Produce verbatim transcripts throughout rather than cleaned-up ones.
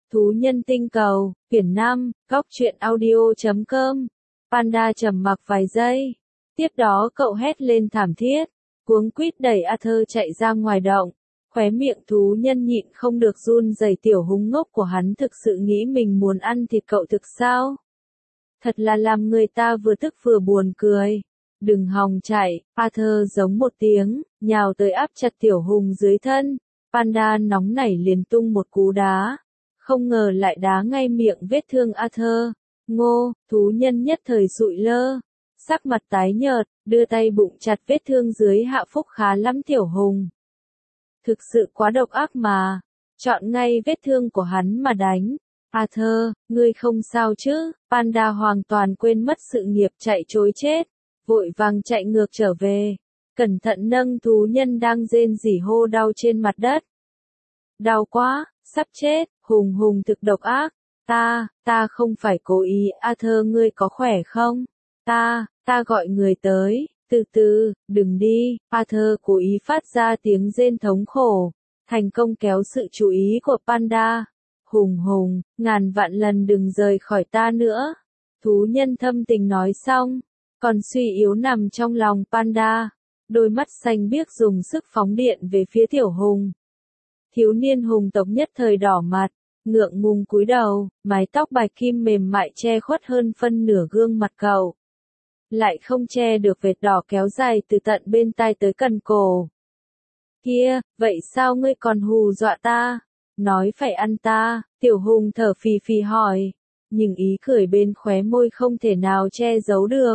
Thú nhân tinh cầu, quyển năm, góc truyện audio chấm com. Panda trầm mặc vài giây. Tiếp đó cậu hét lên thảm thiết, cuống quýt đẩy Arthur chạy ra ngoài động. Khóe miệng thú nhân nhịn không được run rẩy, tiểu húng ngốc của hắn thực sự nghĩ mình muốn ăn thịt cậu thực sao? Thật là làm người ta vừa tức vừa buồn cười. Đừng hòng chạy, Arthur giống một tiếng, nhào tới áp chặt tiểu hùng dưới thân. Panda nóng nảy liền tung một cú đá. Không ngờ lại đá ngay miệng vết thương Arthur. Ngô, thú nhân nhất thời sụi lơ. Sắc mặt tái nhợt, đưa tay bụng chặt vết thương dưới hạ phúc khá lắm tiểu hùng. Thực sự quá độc ác mà. Chọn ngay vết thương của hắn mà đánh. Arthur, ngươi không sao chứ? Panda hoàn toàn quên mất sự nghiệp chạy trối chết. Vội vàng chạy ngược trở về. Cẩn thận nâng thú nhân đang rên rỉ hô đau trên mặt đất. Đau quá, sắp chết, hùng hùng thực độc ác. Ta, ta không phải cố ý, Arthur ngươi có khỏe không? Ta, ta gọi người tới, từ từ, đừng đi. Arthur cố ý phát ra tiếng rên thống khổ, thành công kéo sự chú ý của Panda. Hùng hùng, ngàn vạn lần đừng rời khỏi ta nữa. Thú nhân thâm tình nói xong, còn suy yếu nằm trong lòng Panda. Đôi mắt xanh biếc dùng sức phóng điện về phía tiểu hùng. Thiếu niên hùng tộc nhất thời đỏ mặt, ngượng ngùng cúi đầu, mái tóc bạch kim mềm mại che khuất hơn phân nửa gương mặt cậu. Lại không che được vệt đỏ kéo dài từ tận bên tai tới cần cổ. Kia, vậy sao ngươi còn hù dọa ta? Nói phải ăn ta, tiểu hùng thở phì phì hỏi, nhưng ý cười bên khóe môi không thể nào che giấu được.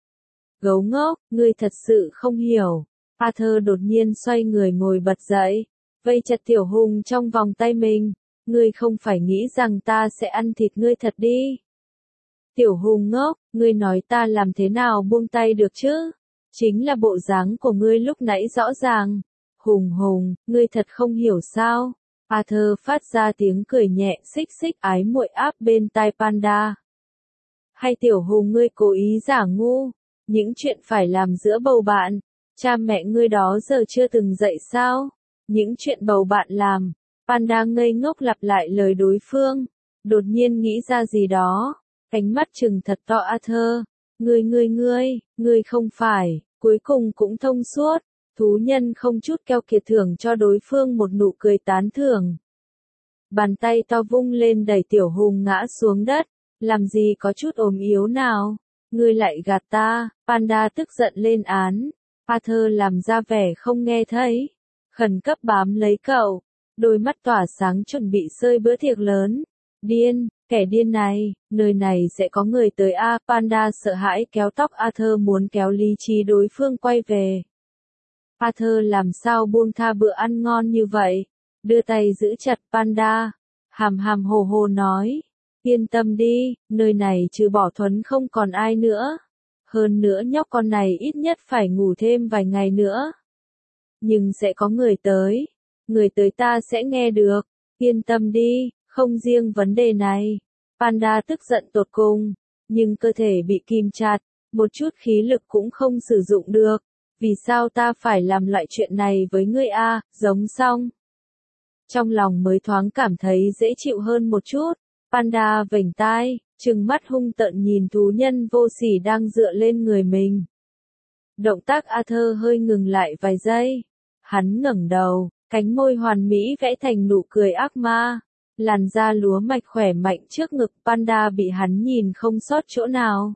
Gấu ngốc, ngươi thật sự không hiểu. Arthur đột nhiên xoay người ngồi bật dậy, vây chặt tiểu hùng trong vòng tay mình. Ngươi không phải nghĩ rằng ta sẽ ăn thịt ngươi thật đi. Tiểu hùng ngốc, ngươi nói ta làm thế nào buông tay được chứ? Chính là bộ dáng của ngươi lúc nãy rõ ràng. Hùng hùng, ngươi thật không hiểu sao? Arthur phát ra tiếng cười nhẹ xích xích ái muội áp bên tai Panda. Hay tiểu hùng ngươi cố ý giả ngu? Những chuyện phải làm giữa bầu bạn, cha mẹ ngươi đó giờ chưa từng dạy sao? Những chuyện bầu bạn làm. Panda ngây ngốc lặp lại lời đối phương, đột nhiên nghĩ ra gì đó, ánh mắt trừng thật to Arthur. Ngươi ngươi ngươi, ngươi không phải, cuối cùng cũng thông suốt. Thú nhân không chút keo kiệt thưởng cho đối phương một nụ cười tán thưởng. Bàn tay to vung lên đẩy tiểu hùng ngã xuống đất, làm gì có chút ốm yếu nào, ngươi lại gạt ta. Panda tức giận lên án. Arthur làm ra vẻ không nghe thấy, khẩn cấp bám lấy cậu. Đôi mắt tỏa sáng chuẩn bị sơi bữa tiệc lớn. Điên, kẻ điên này, nơi này sẽ có người tới a. Panda sợ hãi kéo tóc Arthur muốn kéo lý trí đối phương quay về. Arthur làm sao buông tha bữa ăn ngon như vậy, đưa tay giữ chặt Panda, hàm hàm hồ hồ nói, yên tâm đi, nơi này trừ bỏ Thuấn không còn ai nữa. Hơn nữa nhóc con này ít nhất phải ngủ thêm vài ngày nữa. Nhưng sẽ có người tới. Người tới ta sẽ nghe được, yên tâm đi, không riêng vấn đề này. Panda tức giận tột cùng, nhưng cơ thể bị kìm chặt, một chút khí lực cũng không sử dụng được. Vì sao ta phải làm loại chuyện này với ngươi a? Giống xong. Trong lòng mới thoáng cảm thấy dễ chịu hơn một chút. Panda vểnh tai, trừng mắt hung tợn nhìn thú nhân vô sỉ đang dựa lên người mình. Động tác Arthur hơi ngừng lại vài giây. Hắn ngẩng đầu. Cánh môi hoàn mỹ vẽ thành nụ cười ác ma, làn da lúa mạch khỏe mạnh trước ngực Panda bị hắn nhìn không sót chỗ nào.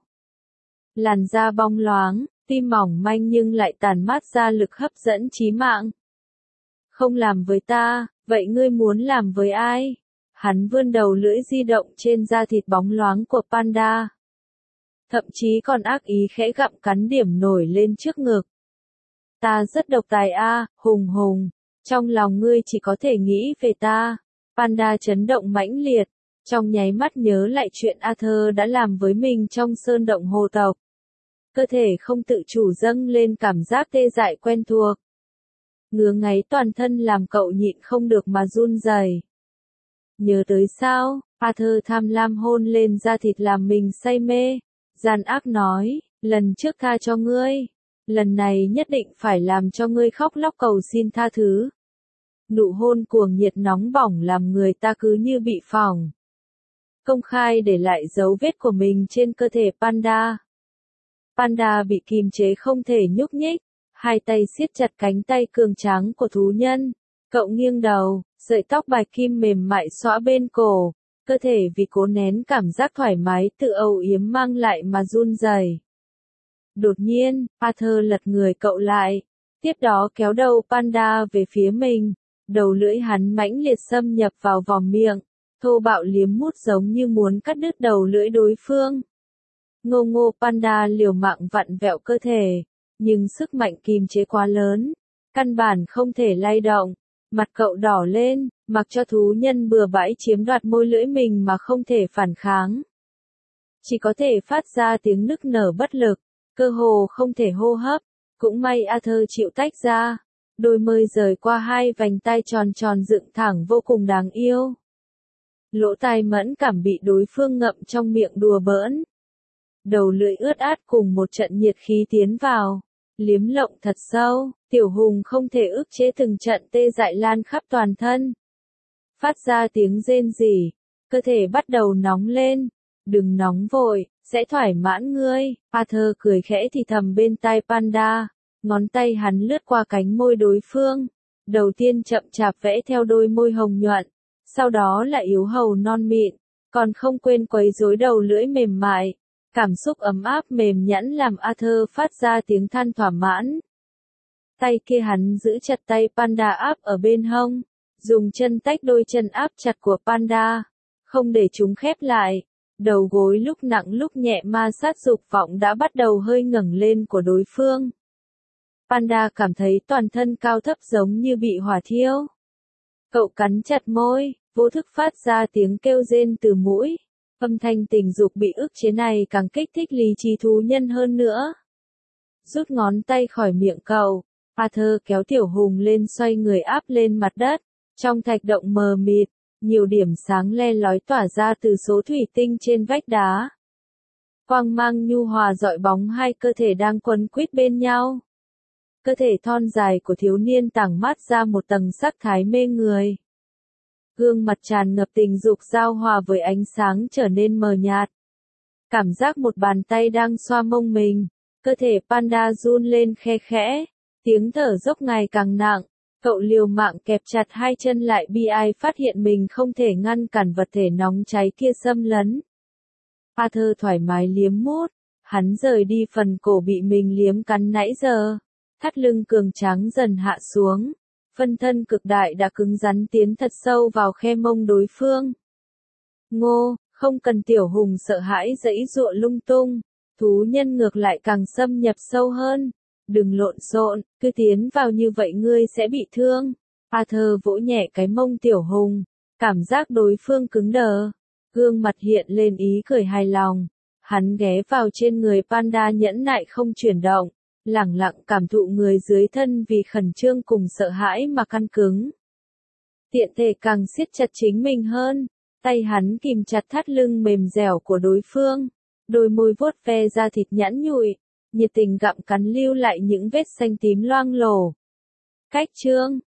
Làn da bong loáng, tim mỏng manh nhưng lại tản mát ra lực hấp dẫn chí mạng. Không làm với ta, vậy ngươi muốn làm với ai? Hắn vươn đầu lưỡi di động trên da thịt bóng loáng của Panda. Thậm chí còn ác ý khẽ gặm cắn điểm nổi lên trước ngực. Ta rất độc tài a, hùng hùng. Trong lòng ngươi chỉ có thể nghĩ về ta. Panda chấn động mãnh liệt, trong nháy mắt nhớ lại chuyện Arthur đã làm với mình trong sơn động hồ tộc. Cơ thể không tự chủ dâng lên cảm giác tê dại quen thuộc. Ngứa ngáy toàn thân làm cậu nhịn không được mà run rẩy. Nhớ tới sao, Arthur tham lam hôn lên da thịt làm mình say mê. Gian ác nói, lần trước tha cho ngươi. Lần này nhất định phải làm cho ngươi khóc lóc cầu xin tha thứ. Nụ hôn cuồng nhiệt nóng bỏng làm người ta cứ như bị phỏng. Công khai để lại dấu vết của mình trên cơ thể Panda. Panda bị kìm chế không thể nhúc nhích, hai tay siết chặt cánh tay cường tráng của thú nhân. Cậu nghiêng đầu, sợi tóc bạch kim mềm mại xõa bên cổ, cơ thể vì cố nén cảm giác thoải mái tự âu yếm mang lại mà run rẩy. Đột nhiên, Arthur lật người cậu lại, tiếp đó kéo đầu Panda về phía mình, đầu lưỡi hắn mãnh liệt xâm nhập vào vòng miệng, thô bạo liếm mút giống như muốn cắt đứt đầu lưỡi đối phương. Ngô ngô Panda liều mạng vặn vẹo cơ thể, nhưng sức mạnh kìm chế quá lớn, căn bản không thể lay động. Mặt cậu đỏ lên, mặc cho thú nhân bừa bãi chiếm đoạt môi lưỡi mình mà không thể phản kháng. Chỉ có thể phát ra tiếng nức nở bất lực, cơ hồ không thể hô hấp. Cũng may Arthur chịu tách ra, đôi môi rời qua hai vành tai tròn tròn dựng thẳng vô cùng đáng yêu. Lỗ tai mẫn cảm bị đối phương ngậm trong miệng đùa bỡn. Đầu lưỡi ướt át cùng một trận nhiệt khí tiến vào, liếm lộng thật sâu, tiểu hùng không thể ức chế từng trận tê dại lan khắp toàn thân. Phát ra tiếng rên rỉ, cơ thể bắt đầu nóng lên, đừng nóng vội, sẽ thoải mãn ngươi. Arthur cười khẽ thì thầm bên tai Panda, ngón tay hắn lướt qua cánh môi đối phương, đầu tiên chậm chạp vẽ theo đôi môi hồng nhuận, sau đó là yếu hầu non mịn, còn không quên quấy rối đầu lưỡi mềm mại. Cảm xúc ấm áp mềm nhẵn làm Arthur phát ra tiếng than thỏa mãn. Tay kia hắn giữ chặt tay Panda áp ở bên hông, dùng chân tách đôi chân áp chặt của Panda, không để chúng khép lại. Đầu gối lúc nặng lúc nhẹ ma sát dục vọng đã bắt đầu hơi ngẩng lên của đối phương. Panda cảm thấy toàn thân cao thấp giống như bị hỏa thiêu. Cậu cắn chặt môi, vô thức phát ra tiếng kêu rên từ mũi. Âm thanh tình dục bị ức chế này càng kích thích lý trí thú nhân hơn nữa. Rút ngón tay khỏi miệng cậu, Arthur kéo tiểu hùng lên xoay người áp lên mặt đất. Trong thạch động mờ mịt, nhiều điểm sáng le lói tỏa ra từ số thủy tinh trên vách đá. Quang mang nhu hòa dọi bóng hai cơ thể đang quấn quýt bên nhau. Cơ thể thon dài của thiếu niên tảng mát ra một tầng sắc thái mê người. Gương mặt tràn ngập tình dục giao hòa với ánh sáng trở nên mờ nhạt. Cảm giác một bàn tay đang xoa mông mình, cơ thể Panda run lên khe khẽ, tiếng thở dốc ngày càng nặng, cậu liều mạng kẹp chặt hai chân lại bi ai phát hiện mình không thể ngăn cản vật thể nóng cháy kia xâm lấn. Arthur thoải mái liếm mút, hắn rời đi phần cổ bị mình liếm cắn nãy giờ, thắt lưng cường tráng dần hạ xuống. Phân thân cực đại đã cứng rắn tiến thật sâu vào khe mông đối phương. Ngô, không cần tiểu hùng sợ hãi giãy giụa lung tung, thú nhân ngược lại càng xâm nhập sâu hơn. Đừng lộn xộn, cứ tiến vào như vậy ngươi sẽ bị thương. Arthur vỗ nhẹ cái mông tiểu hùng, cảm giác đối phương cứng đờ. Gương mặt hiện lên ý cười hài lòng. Hắn ghé vào trên người Panda nhẫn nại không chuyển động. Lẳng lặng cảm thụ người dưới thân vì khẩn trương cùng sợ hãi mà căng cứng. Tiện thể càng siết chặt chính mình hơn, tay hắn kìm chặt thắt lưng mềm dẻo của đối phương, đôi môi vuốt ve da thịt nhẵn nhụi, nhiệt tình gặm cắn lưu lại những vết xanh tím loang lổ. Cách chương